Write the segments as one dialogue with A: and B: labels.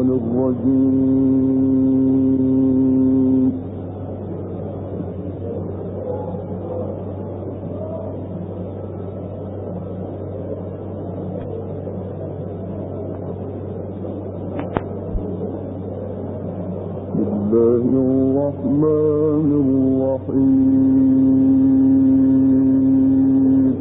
A: الشيطان الرجيم. بسم الله الرحمن الرحيم.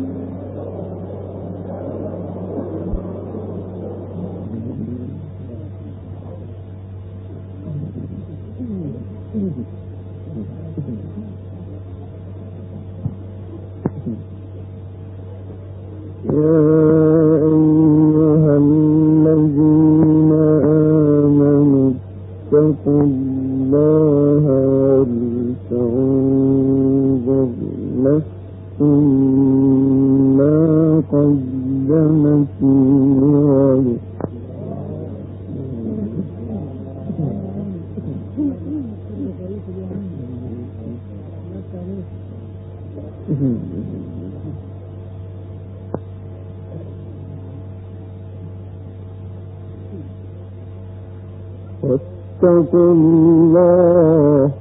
A: يا أيها الذين آمنوا اتقوا الله ولتنظر نفس ما قدمت لغد. واتقوا الله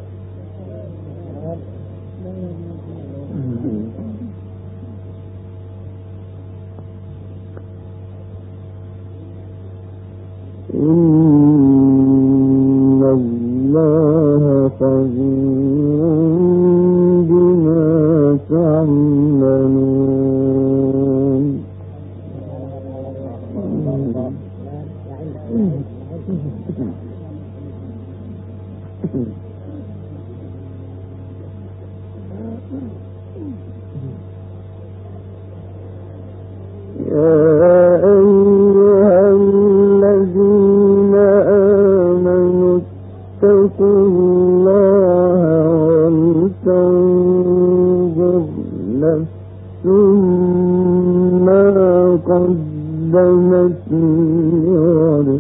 A: إن الله خبير بما تعملون. يا أيها الذين آمنوا اتقوا الله ولتنظر نفس ما قدمت لغد.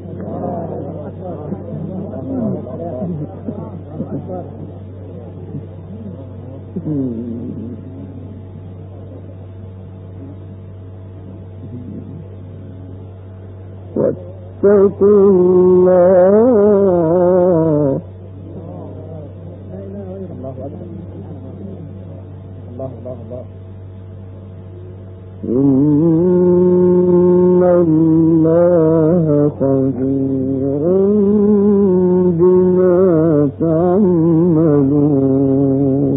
A: واتقوا الله إن الله خبير بما تعملون.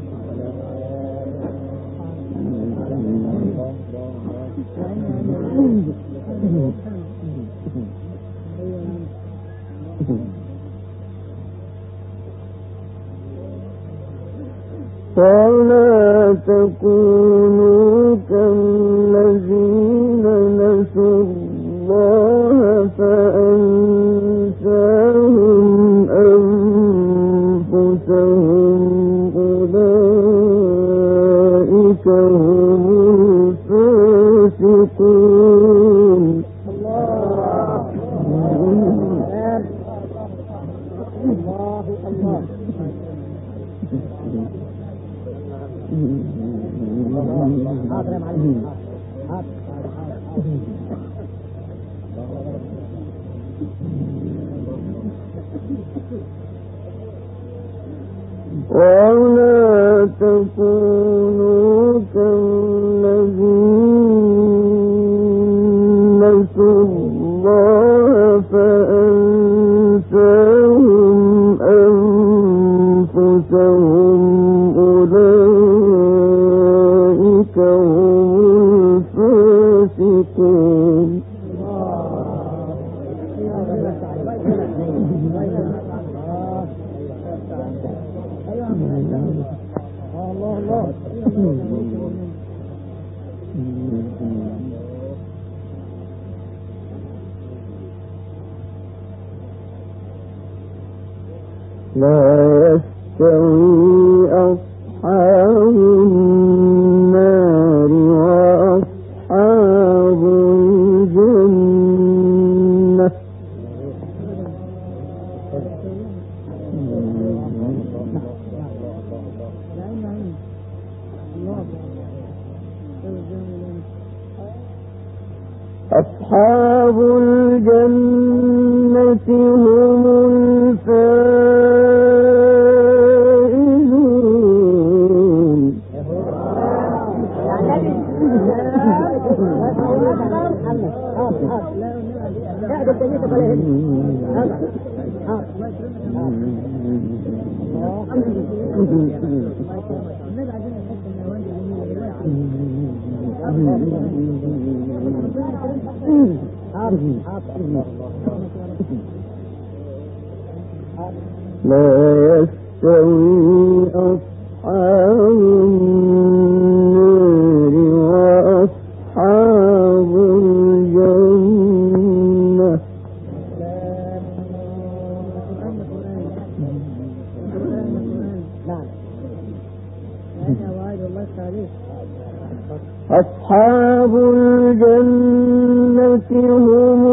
A: ولا تكونوا كالذين نسوا الله فأنساهم أنفسهم أولئك هم الفاسقون. ولا تكونوا كالذين نسوا الله فأنساهم أنفسهم أولئك هم الفاسقون. لا يستوي أصحاب النار وأصحاب الجنة. أصحاب الجنة هم الفائزون. لا يستوي أصحاب النار وأصحاب الجنة. أصحاب الجنة هم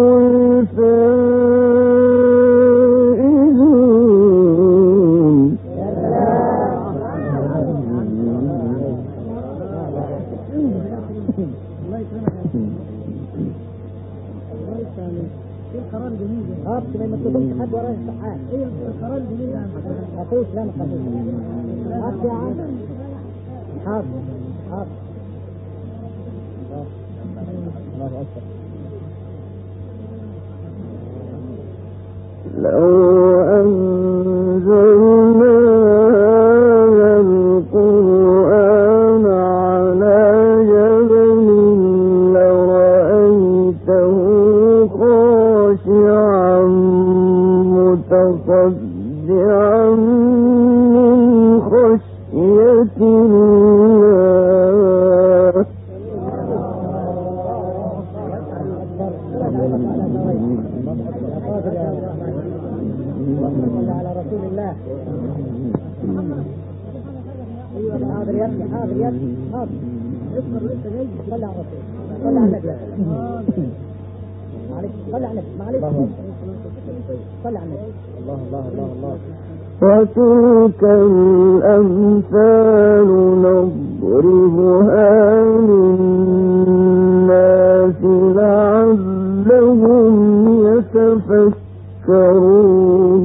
A: الفائزون.
B: القرار جميل ما تكونش حد وراه الصحات. ايه القرار جميل خفيف لا خفيف يا عم حاضر حاضر. الله أكبر.
A: لو أنزلنا هذا القرآن على جبل لرأيته خاشعا متصدعا من خشية الله. على رسول الله. ايوه حاضر يا ابني حاضر يا ابني حاضر. اصبر لسه جاي. صلي على الرسول. صلي على النبي. معلش صلي على النبي. معلش صلي على النبي. الله الله الله الله. وتلك الأمثال نضربها للناس لعلهم يتفكرون.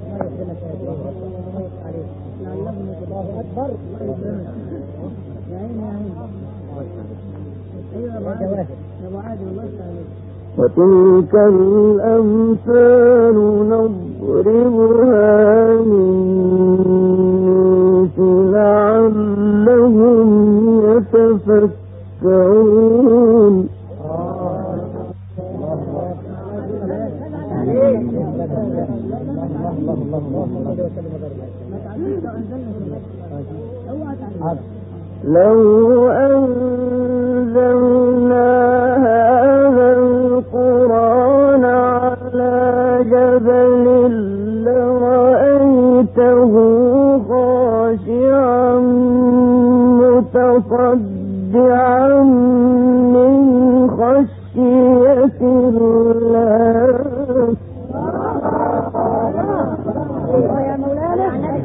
A: وتلك الأمثال نضربها للناس لعلهم يتفكرون. لو أنزلنا هذا القرآن على جبل لرأيته خاشعا متصدعا من خشية الله.
B: يا مولانا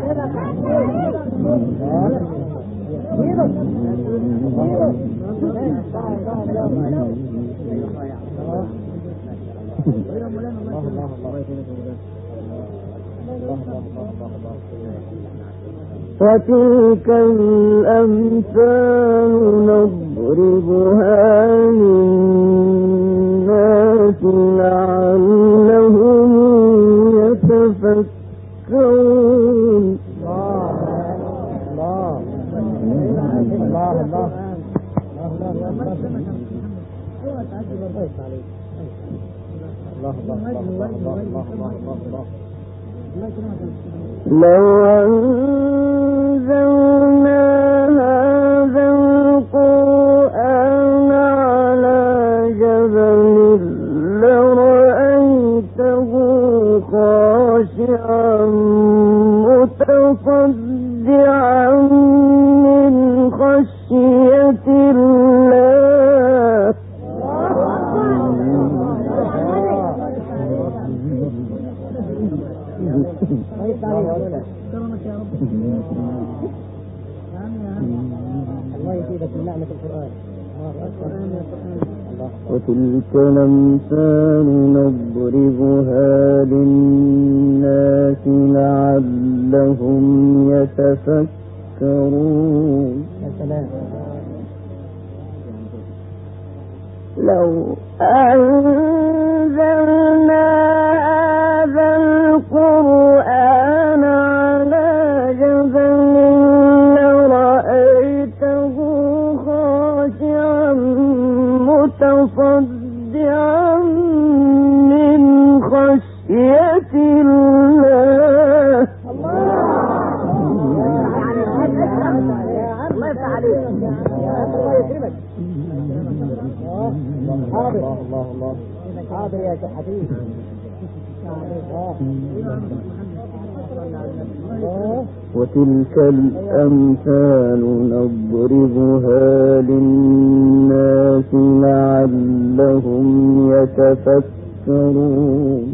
A: وتلك الأمثال نضربها للناس لعلهم يتفكرون. لو أنزلنا هذا القرآن على جبل لرأيته خاشعا متصدعا من خشية الله.
B: الله يزيدك من نعمة القرآن.
C: وتلك الأمثال نضربها للناس لعلهم يتفكرون. لو أنزلنا هذا القرآن على جبل لرأيته خاشعا متصدعا من خشية الله.
B: الله حاضر يا حبيبي.
C: وتلك الأمثال نضربها للناس لعلهم يتفكرون.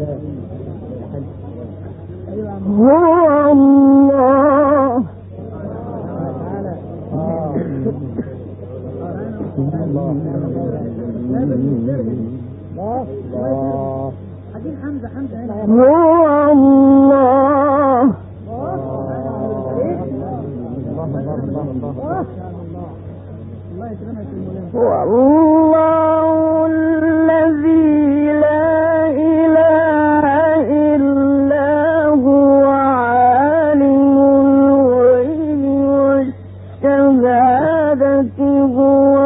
C: هو الله هو الله الذي لا إله إلا هو عالم الغيب والشهادة هو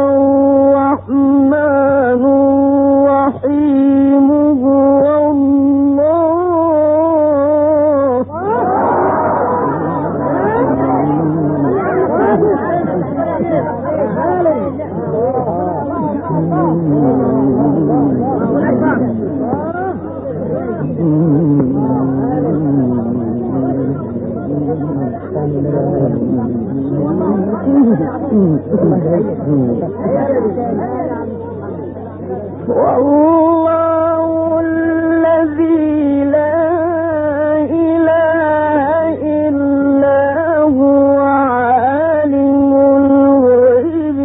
C: الرحمن الرحيم هو والله الذي لا إله إلا هو عالم الغيب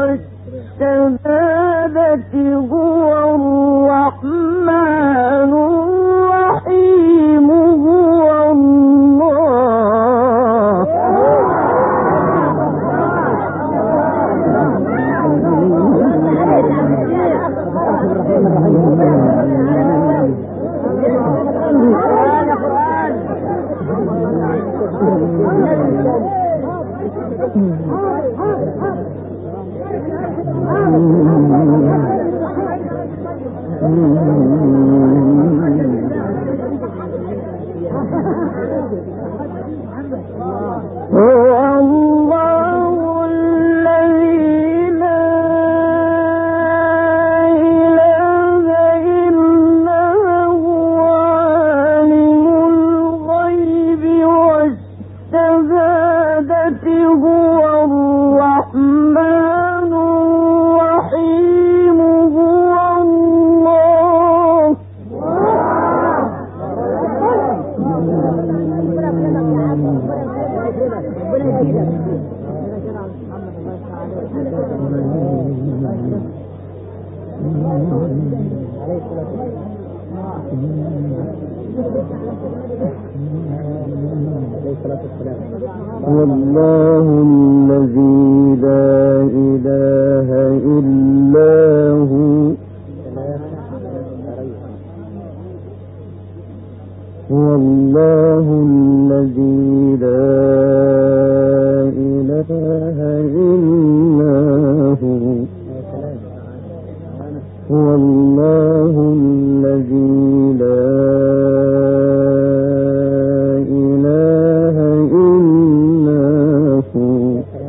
C: والشهادة هو الرحمن الرحيم هو الله. والله الذي لا إله إلا هو والله الذي لا إله إلا هو والله الذي لا إله إلا هو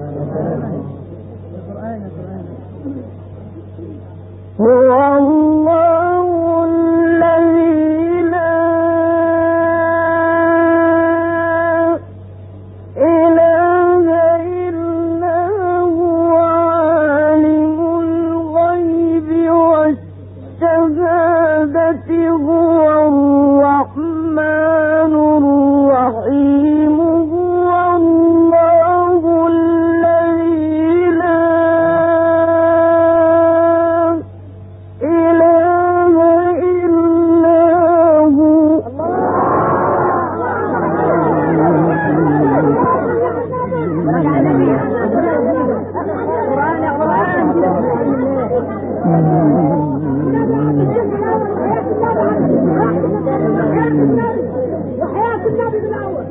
C: هو الله الذي لا إله إلا هو عالم الغيب والشهادة
B: وحياة النبي بالأول.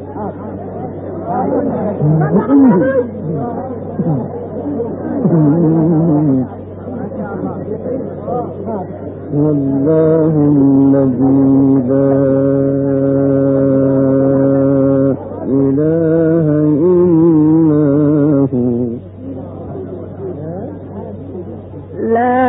C: والله الذي لا إله إلا هو لا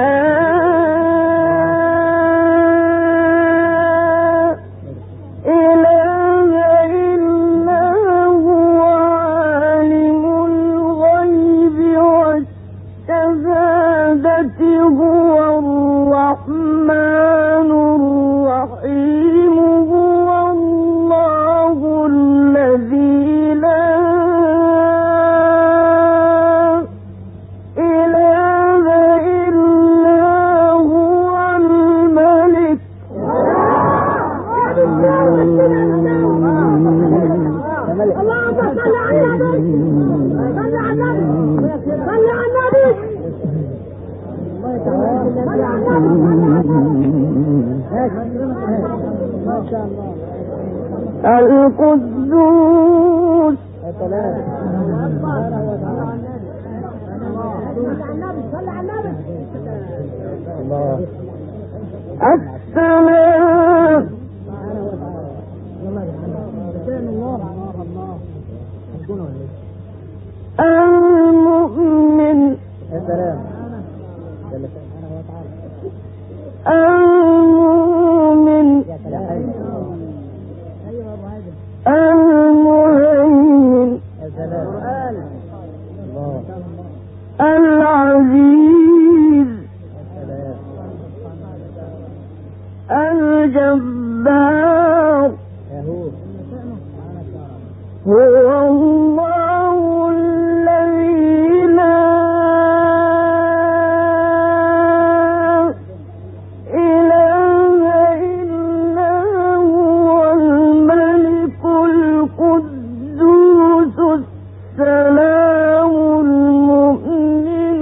C: القدوس السلام المؤمن المؤمن المهيمن العزيز الجبار هو الله الذي لا إله إلا هو الملك القدوس السلام المؤمن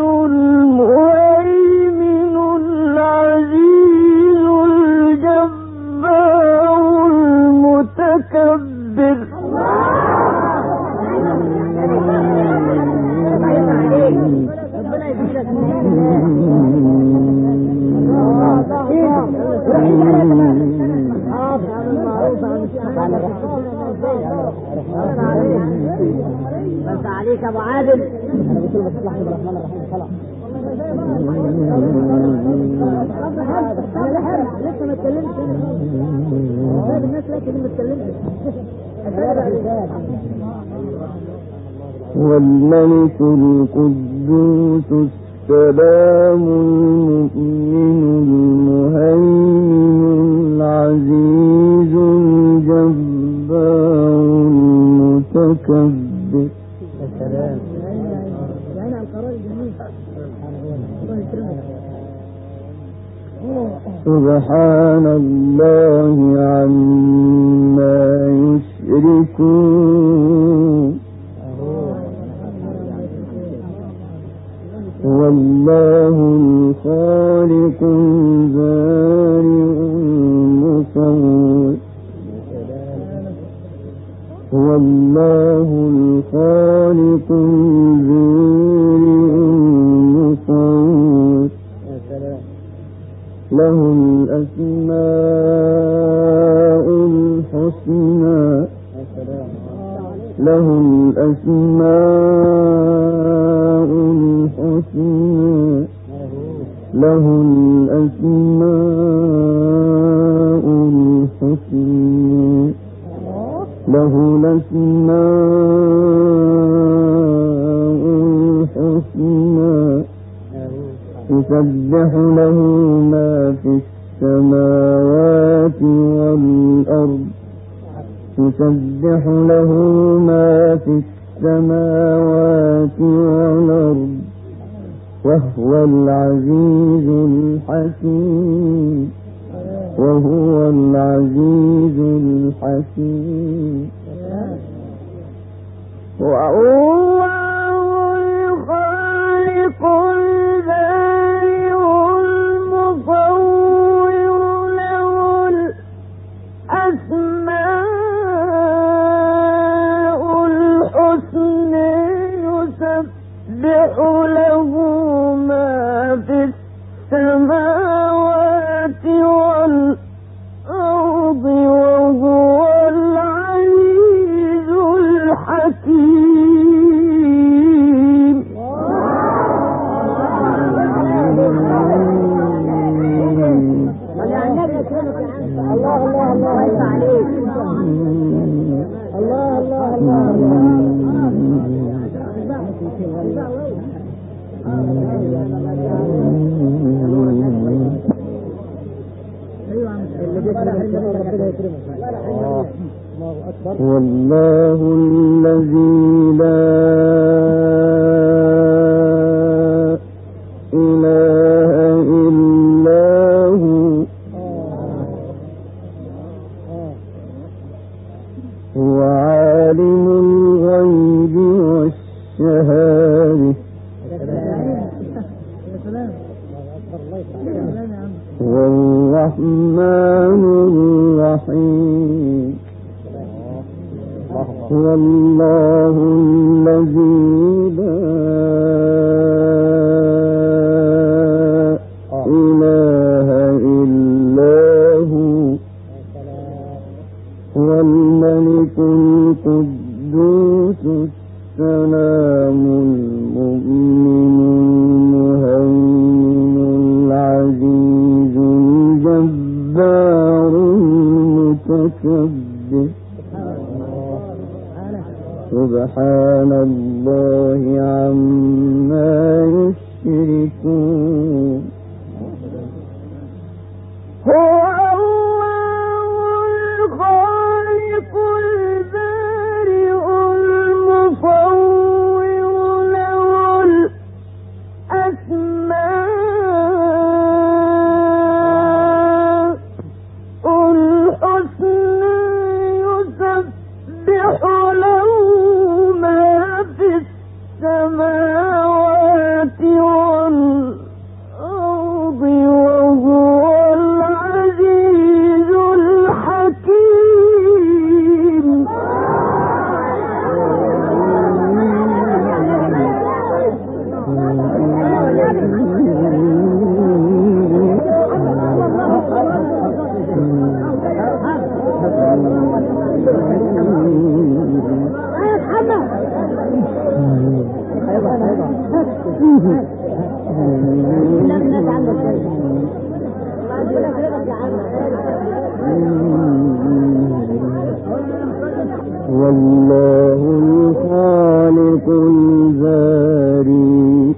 C: المهيمن العزيز الجبار المتكبر
B: بس عليك ابو عادل. انا بقول بس لحظه الرحمن الرحيم خلاص. لسه ما اتكلمتش. الناس لكن ما اتكلمتش.
C: والملك القدوس السلام المؤمن المهيمن العزيز الجبار المتكبر.
B: السلام. يعني القرار الجميل.
C: سبحان الله عما يشركون. والله الخالق البارئ المصور. والله الخالق البارئ المصور. له الأسماء الحسنى. له الأسماء الحسنى. له الأسماء الحسنى. له الأسماء الحسنى. يسبح له ما في السماوات والأرض. يسبح له ما في السماوات والأرض وهو العزيز الحكيم. وهو العزيز الحكيم. والله الخالق البارئ المصور له الأسماء
B: الله الله الله عليك. الله الله الله
C: والله الذي لا إله إلا هو عالم الغيب والشهادة هو الرحمن الرحيم هو الله الذي لا إله إلا هو الملك القدوس السلام المؤمن المهيمن العزيز الجبار المتكبر سبحان الله عما يشركون هو الله الخالق البارئ المصور له الأسماء الحسنى يسبح له السماوات والأرض وهو العزيز الحكيم والله الخالق البارئ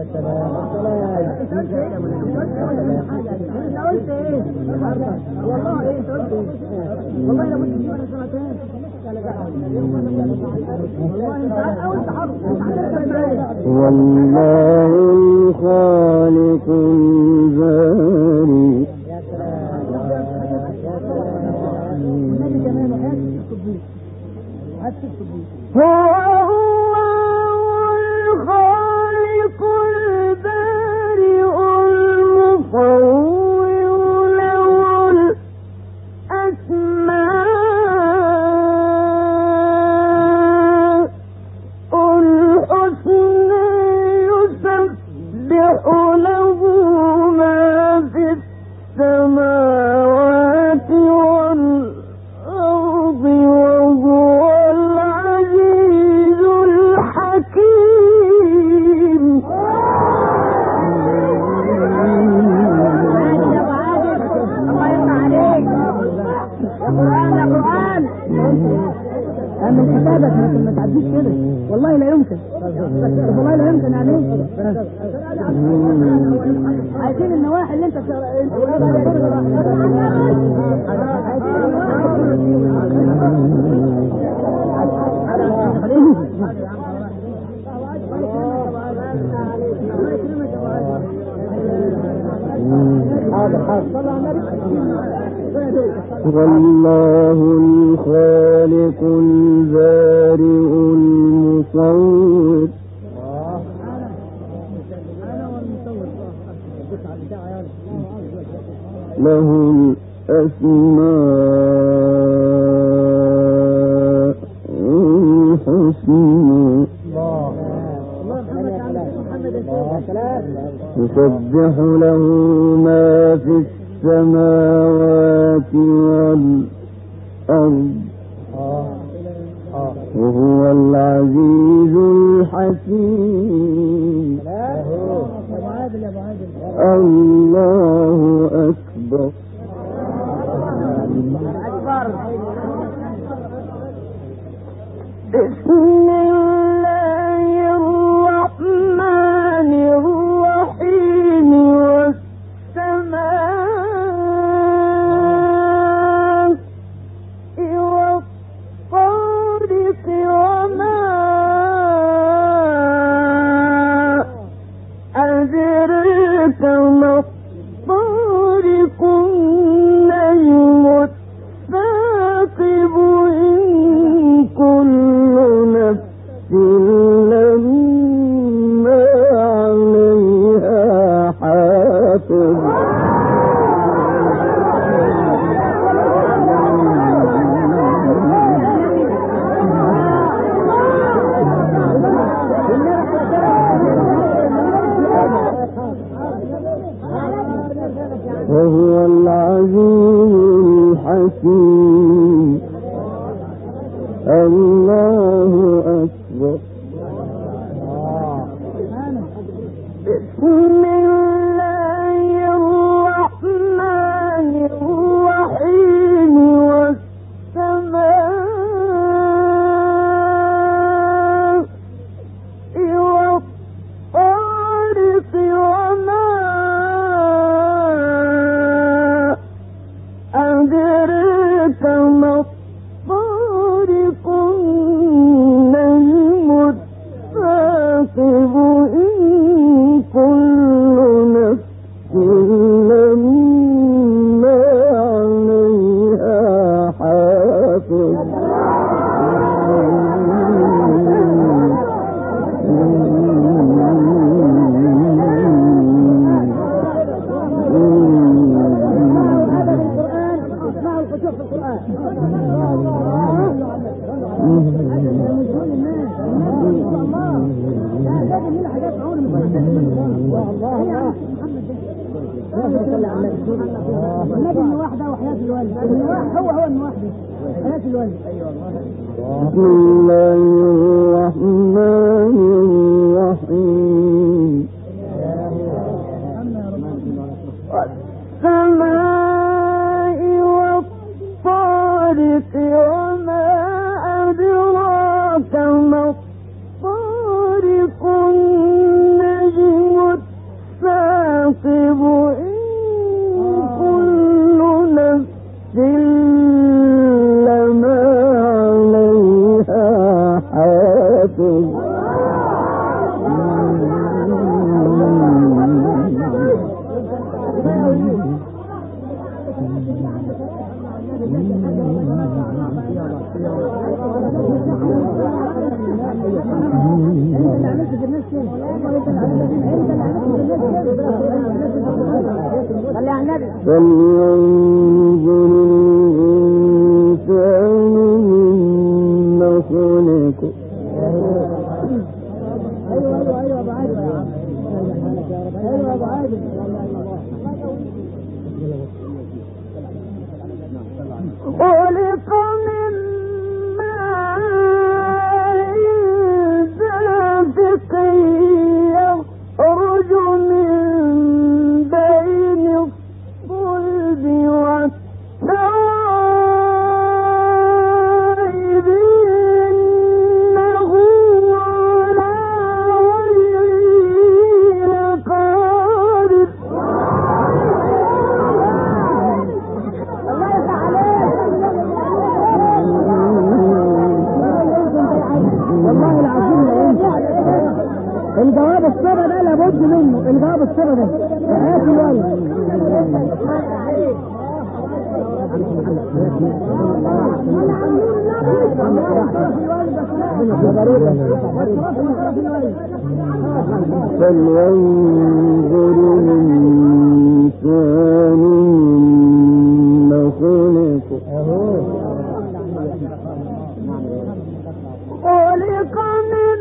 C: والله الخالق البارئ هو الله الخالق البارئ المصور له الأسماء الحسنى يسبح له ما في السماوات والأرض وهو العزيز الحكيم
B: من كتابك ما تعديش كده والله لا يمكن والله لا يمكن يعني عايزين النواحي اللي انت
C: والله الخالق البارئ المصور له الأسماء الحسنى يسبح له ما في السماوات والأرض وهو العزيز الحكيم الله أكبر بسم الله الرحمن الرحيم والسماء والطارق وما أدراك ما الطارق النجم الثاقب إن كل نفس لما عليها حافظ وهو العزيز الحكيم. الله أكبر. بسم الله الرحمن الرحيم والسماء والطارق وما أدراك ما الطارق النجم الثاقب إن كل نفس لما عليها حافظ
B: النبي من واحدة وحياة الوالد هو من واحدة حياة الوالد.
C: بسم الله الرحمن الرحيم. والسماء والطارق وما أدراك ما الطارق النجم الثاقب إن كل نفس لما عليها حافظ فلينظر الإنسان مما خلق. خلق من ماء دافق يخرج من بين الصلب والترائب إنه على وجهه لقادر. والله العظيم الجواب الصبا ده لابد منه. الجواب الصبا ده حياة الوالد. فلينظر الإنسان مما خلق. خلق من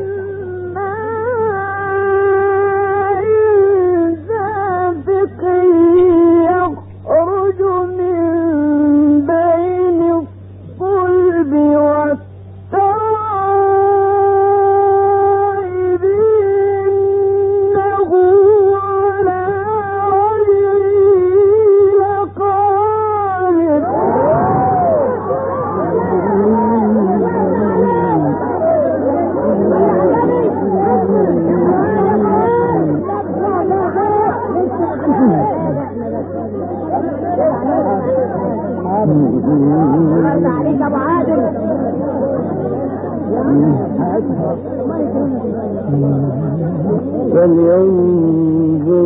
C: ماء دافق يخرج من بين الصلب والترائب إنه على وجهه لقادر.
B: عليك ابو عادل.
A: فلينظر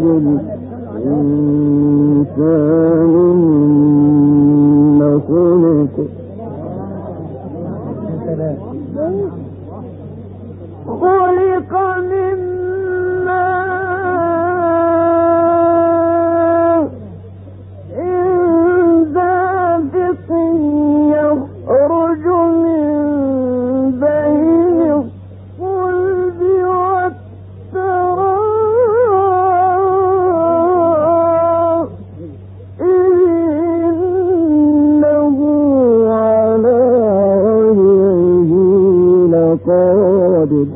A: الإنسان مما خلق خلق من ماء دافق يخرج من بين الصلب والترائب إنه على وجهه لقادر.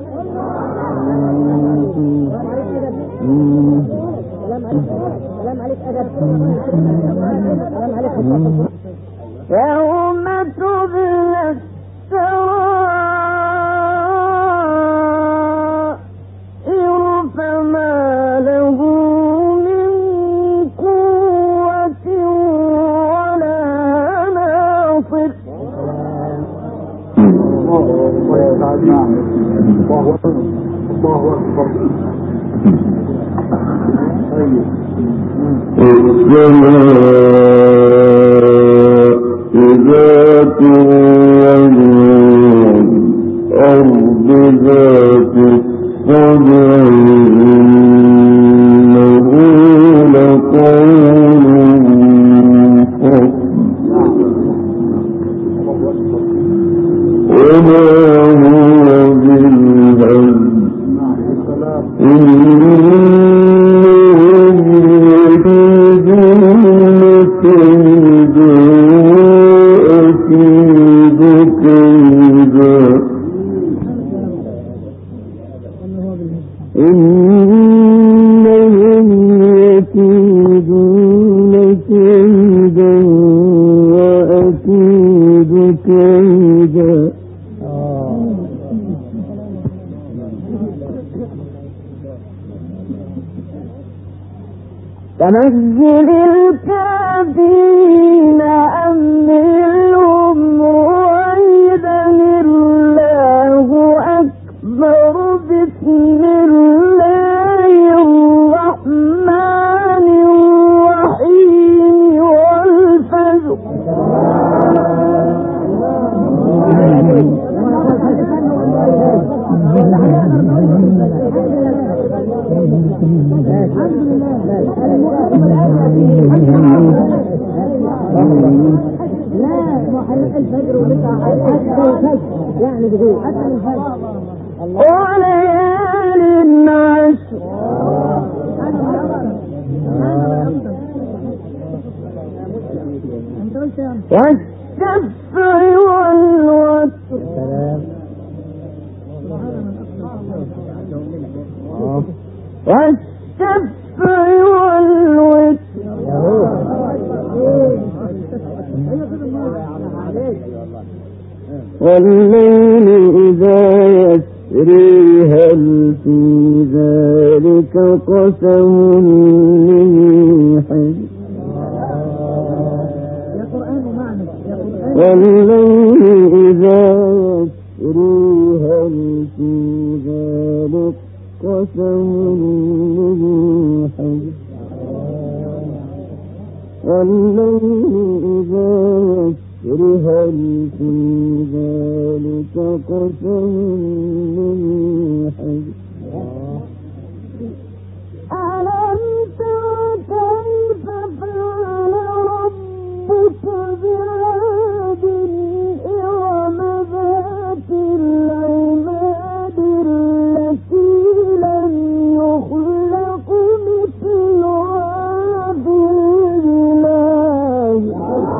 B: سلام عليك أدب. سلام عليك.
A: يوم تبلى السرائر فما له من قوة ولا ناصر.
C: الله أكبر.
A: ذات الأرض ذات الصدع إنه لقول فصل وما هو بالهزل إنهم يكيدون كيدا وأكيد كيدا. فمهل الكافرين أمهلهم رويدا الله أكبر. بسم الله الرحمن الرحيم والفجر.
B: لا محل الفجر ولسه يعني بدون
A: وليال عشر والشفع والوتر والشفع والوتر والليل إذا يسري هل في ذلك قسم لذي حجر. والليل إذا يسري هل في ذلك قسم لذي حجر. والليل إذا يسري هل في ذلك قسم لذي حجر. ألم تر كيف فعل ربك بعاد إرم ذات العماد التي لم يخلق مثلها في البلاد.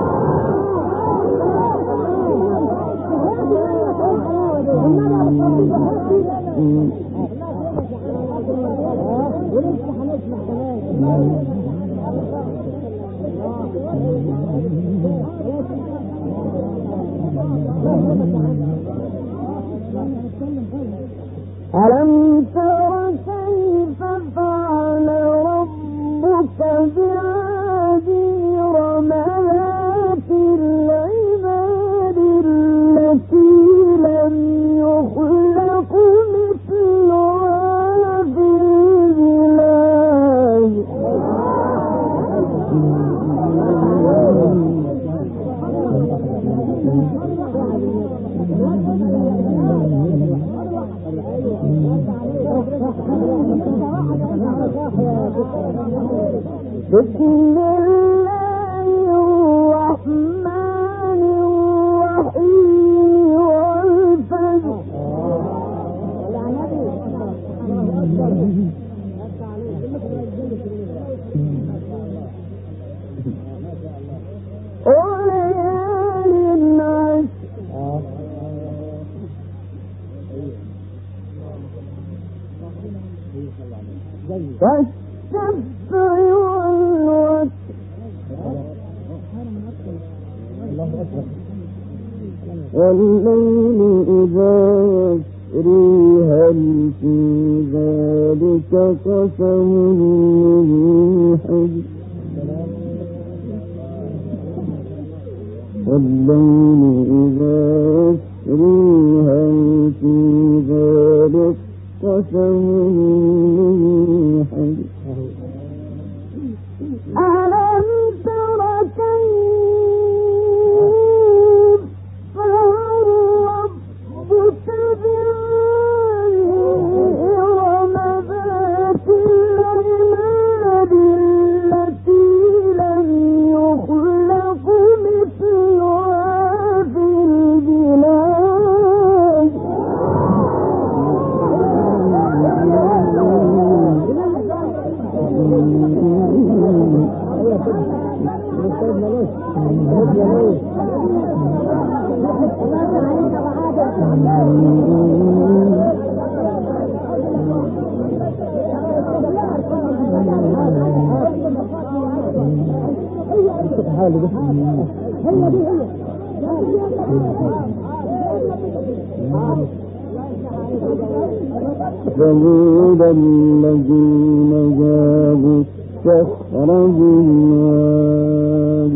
A: ألم تر كيف فعل ربك بعاد إرم ذات بسم الله الرحمن الرحيم والفجر وليال عشر والشفع والوتر والليل إذا يسري هل في ذلك قسم لذي حجر والليل إذا يسري هل في ذلك قسم لذي حجر ألم تر كيف فعل ربك بإرم ذات العماد التي لم يخلق مثلها في البلاد ثمود الذين جابوا الصخر بالواد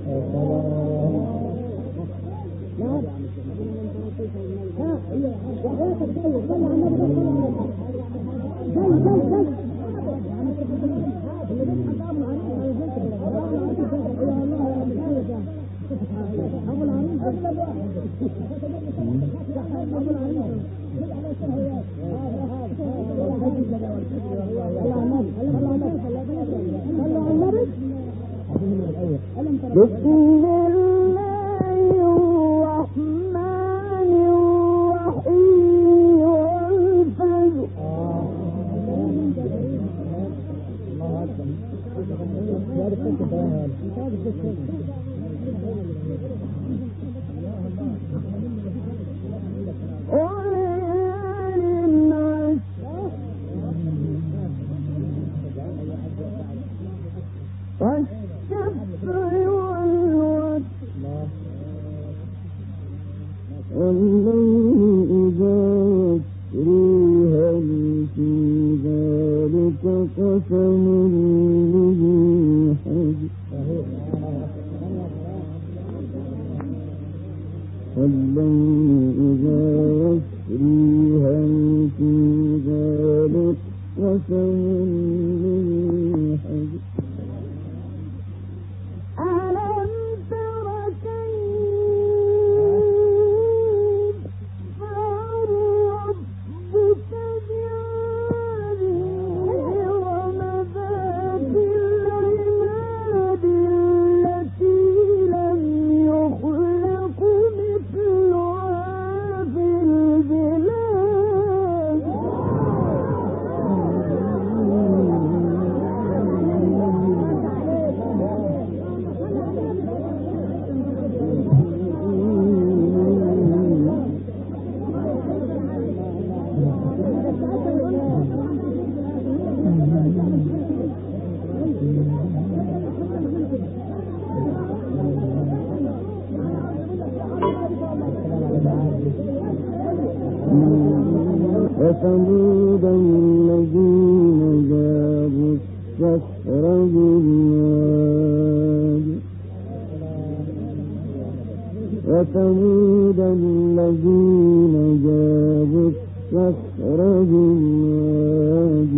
A: بسم الله الرحمن الرحيم والفجر وليال عشر والشفع والوتر والليل إذا يسري هل في ذلك قسم لذي حجر والليل إذا يسري هل في ذلك قسم لذي حجر ألم تر كيف فعل ربك بعاد إرم ذات العماد التي لم يخلق مثلها في البلاد وثمود الذين جابوا الصخر بالواد وثمود الذين جابوا الصخر بالواد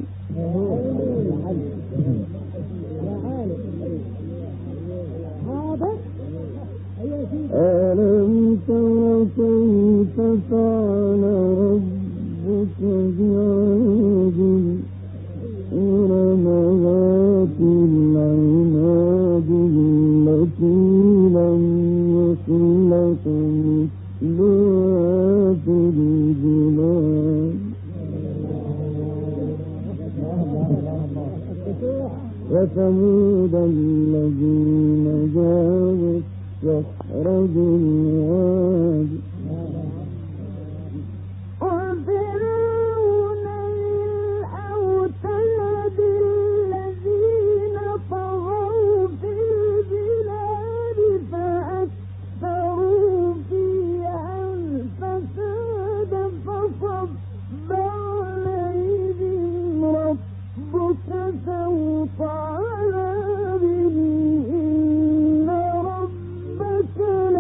A: ألم تر كيف فعل ربك بعاد إرم ذات
D: مثلها في البلاد وثمود الذين جابوا الصخر بالواد
E: وفرعون الأوتاد الذين طغوا في البلاد فأكثروا فيها الفساد فصب عليهم ربك سوط عذاب إن ربك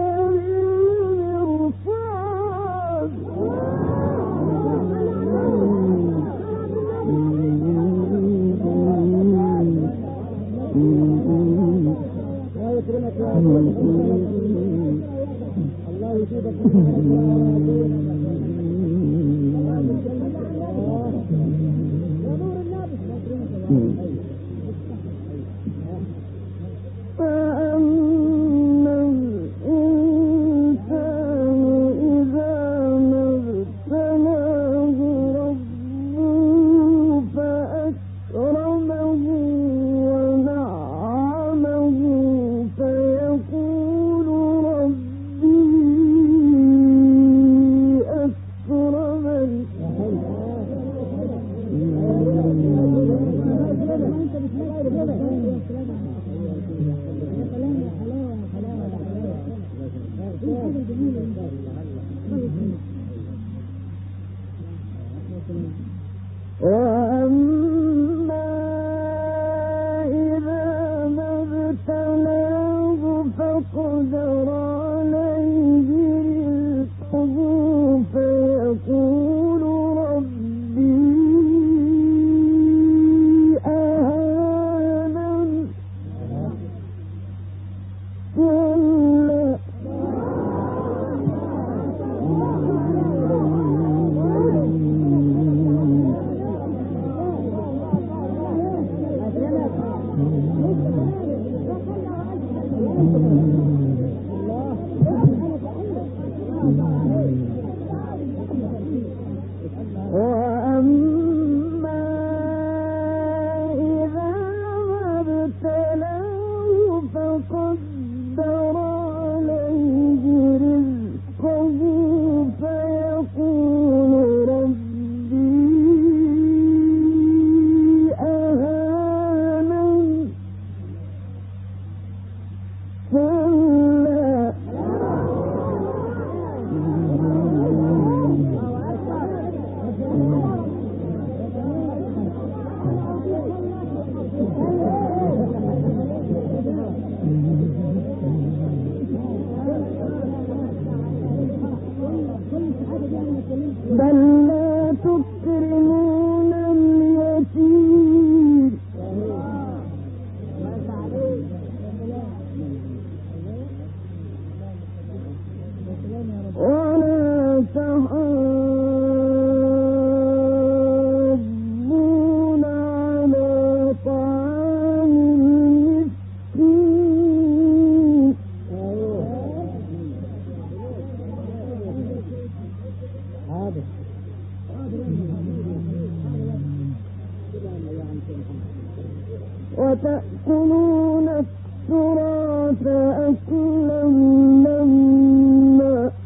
E: لبالمرصاد
B: الله يكرمك يا أبو الله يجيبك يا نور النبي
D: فأما الإنسان إذا ما ابتلاه ربه فأكرمه ونعمه فيقول ربي أكرمن وأما إذا ما ابتلاه فقدر عليه رزقه فيقول ربي أهانن كلا وأما إذا ما ابتلاه فقدر عليه رزقه فيقول ربي أهانن كلا بل لا تكرمون اليتيم ولا تحاضون على طعام المسكين وتأكلون التراث أكلا لما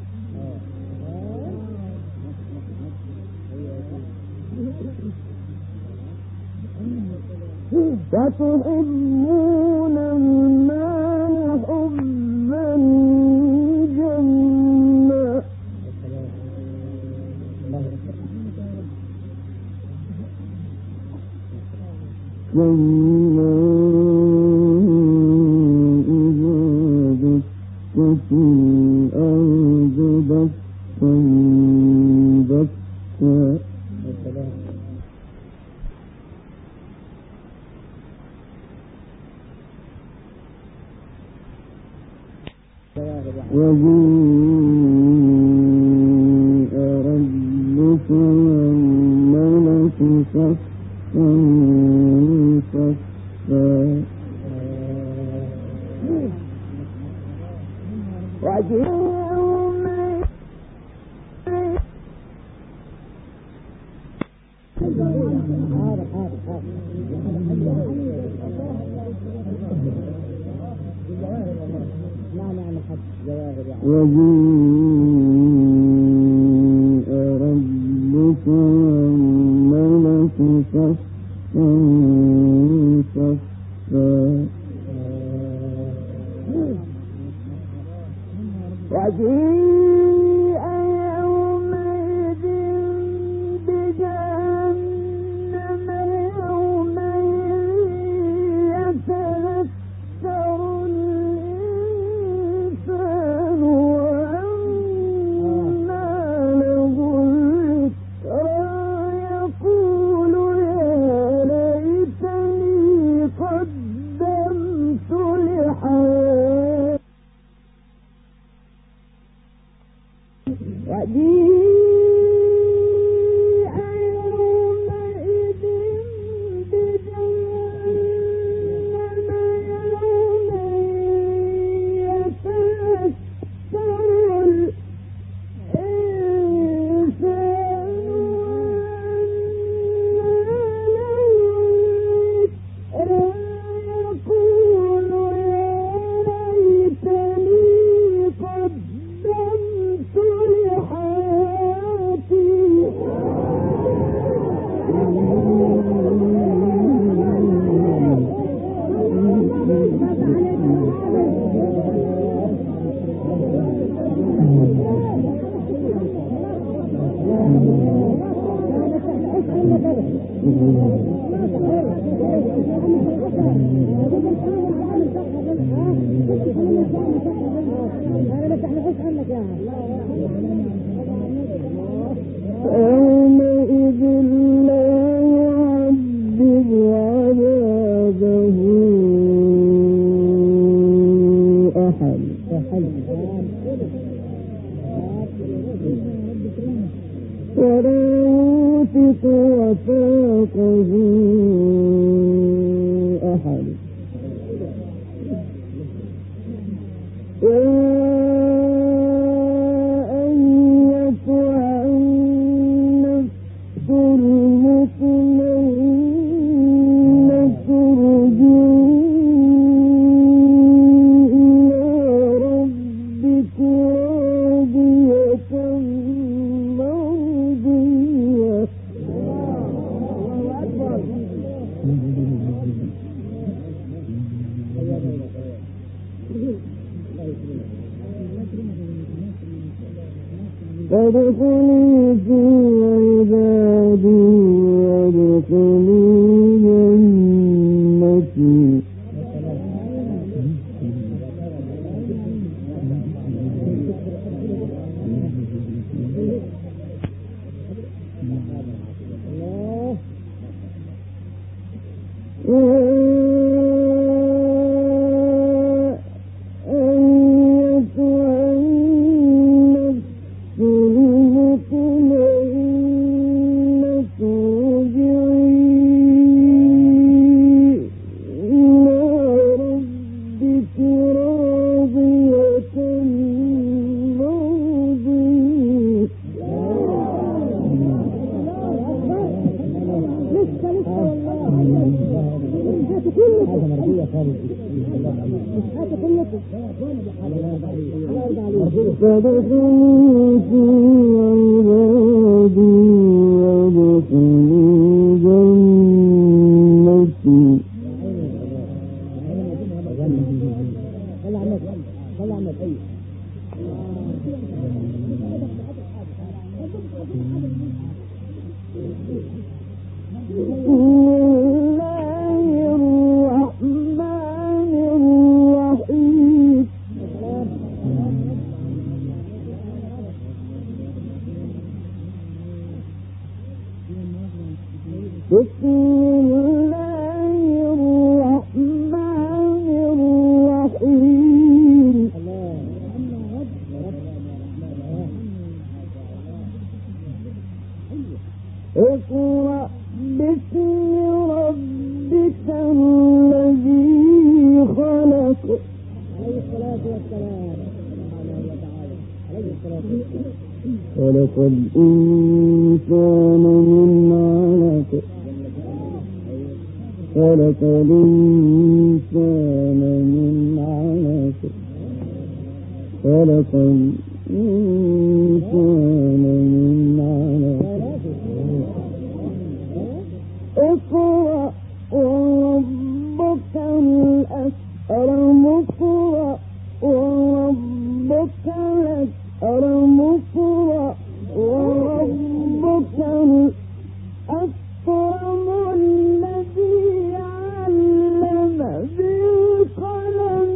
D: وتحبون المال حبا جما كلا إذا دكت الأرض دكا دكا وجيء ربك والملك صفا صفا وجيء
B: أحد جواهر يعني
D: وجيء ربك والملك صفا صفا
E: وجيء يومئذ بجهنم يومئذ يتذكر الإنسان وأنى له الذكرى يقول يا ليتني قدمت لحياتي وجيء يومئذ بجهنم يومئذ يتذكر الإنسان وأنى له الذكرى يقول يا ليتني قدمت لحياتي يومئذ لا يعذب عذابه أحد ولا يوثق وثاقه أحد فادخلي في عبادي وادخلي جنتي فادخلي في عبادي وادخلي جنتي بسم الله الرحمن الرحيم اقرأ باسم ربك الذي خلق
B: عليه الصلاة والسلام
D: خلق الإنسان من علق خلق الإنسان من علق خلق الإنسان من علق اقرأ وربك الأكرم اقرأ وربك الأكرم اقرأ وربك الأكرم الذي علم بالقلم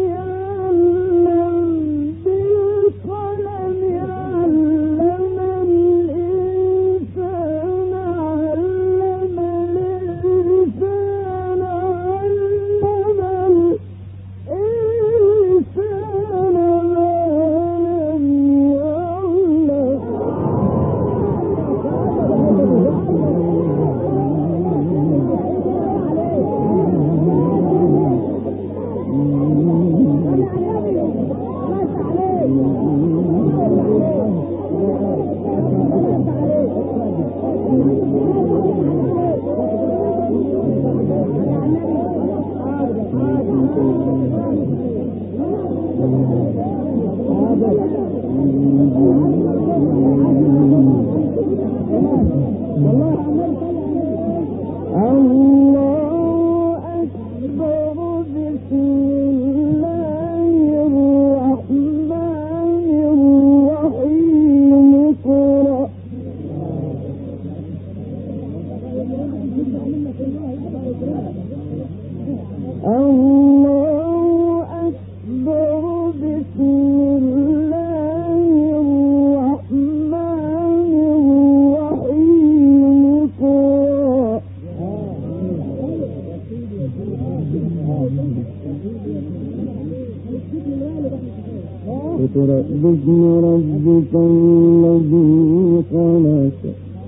D: اقرأ باسم ربك الذي خلق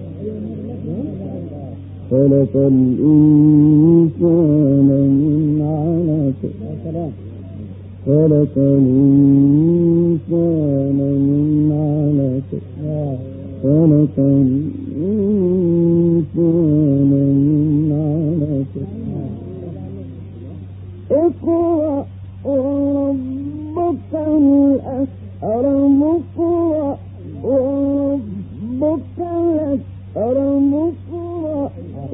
D: خلق الإنسان من علق خلق الإنسان من علق خلق الإنسان من علق اقرأ وربك الأكرم اقرأ وربك الأكرم اقرأ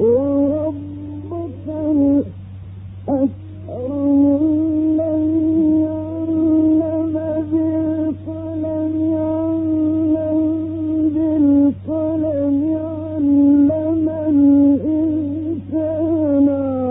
D: وربك الأكرم الذي علم بالقلم علم الإنسان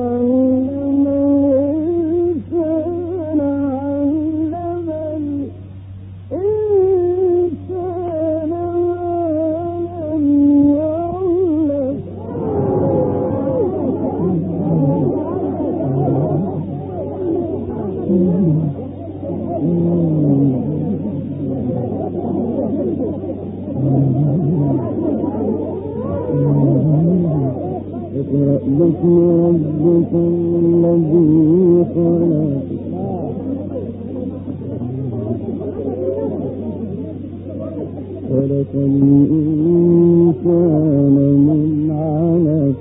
D: اقرأ باسم ربك الذي خلق خلق الإنسان من علق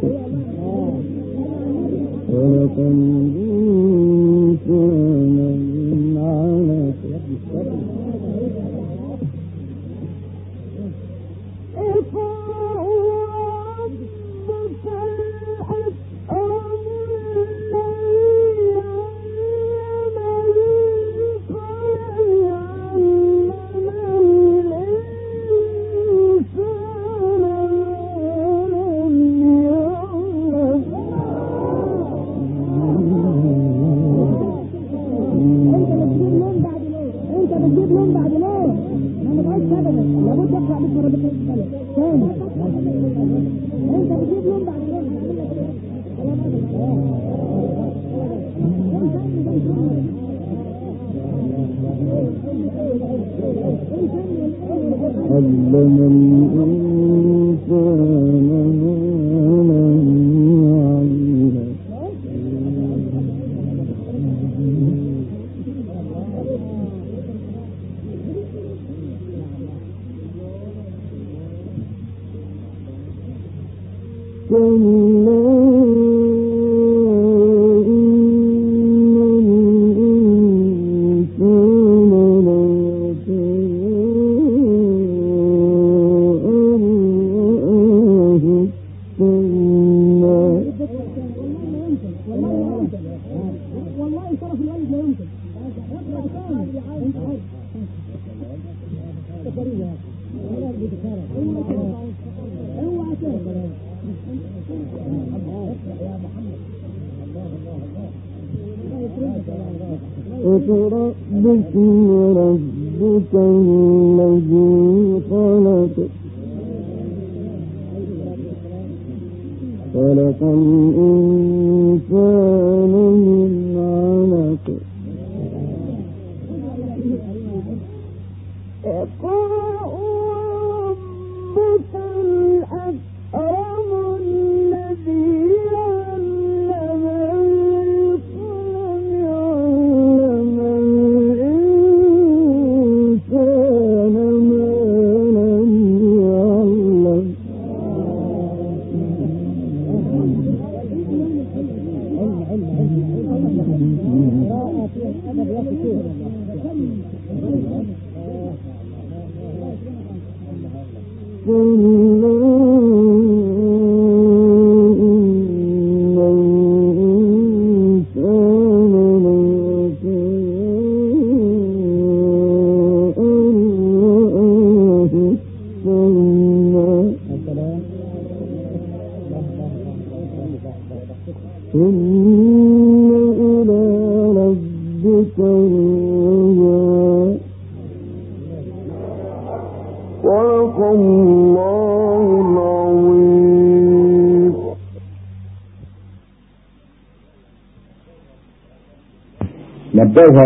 D: خلق الإنسان من علق علم الإنسان ما لم يعلم كلا
E: اقرأ باسم ربك الذي خلق خلق الإنسان من علق اقرأ ربك الأكرم الذي علم بالقلم علم الإنسان ما لم يعلم إن إلى ربك الرجعى صدق الله العظيم.
D: نبهها